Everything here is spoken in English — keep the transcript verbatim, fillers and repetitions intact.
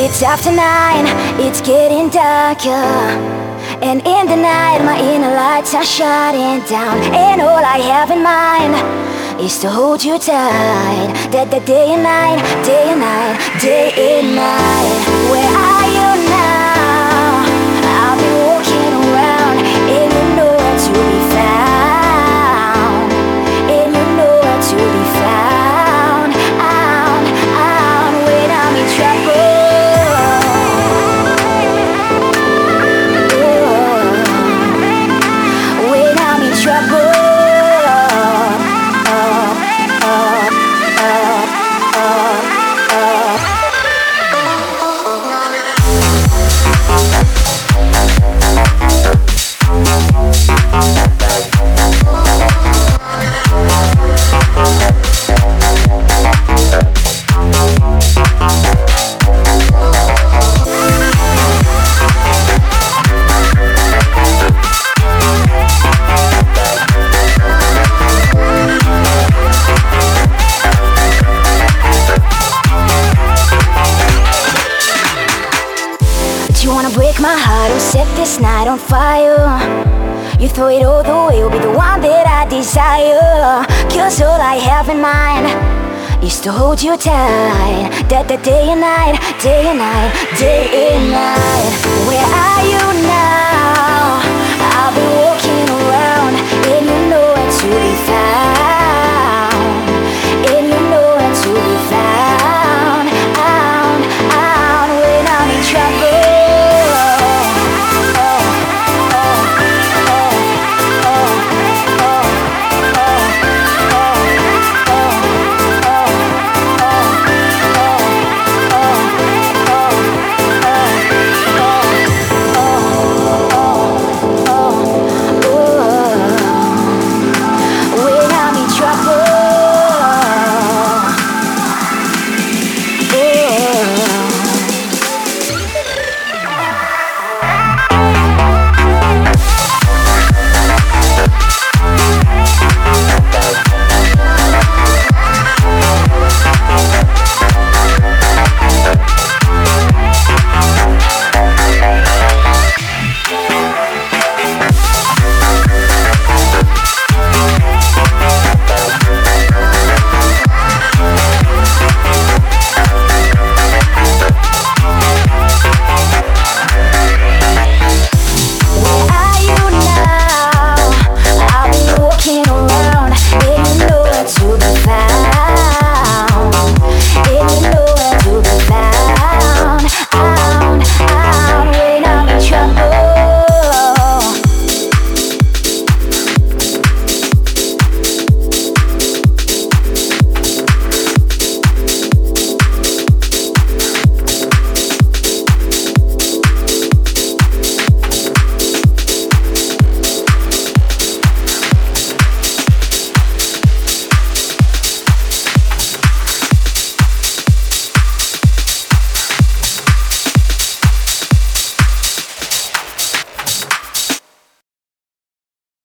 It's after nine, it's getting darker, and in the night my inner lights are shutting down, and all I have in mind is to hold you tight. That the day and night, day and night, day and night. Where are you now? I've been walking around, and you know where to be found, and you know where to be found. Out, out, when I'm in trouble. You wanna break my heart or set this night on fire? You throw it all the way, you'll be the one that I desire. Cause all I have in mind is to hold you tight. That the day and night, day and night, day and night. Where are you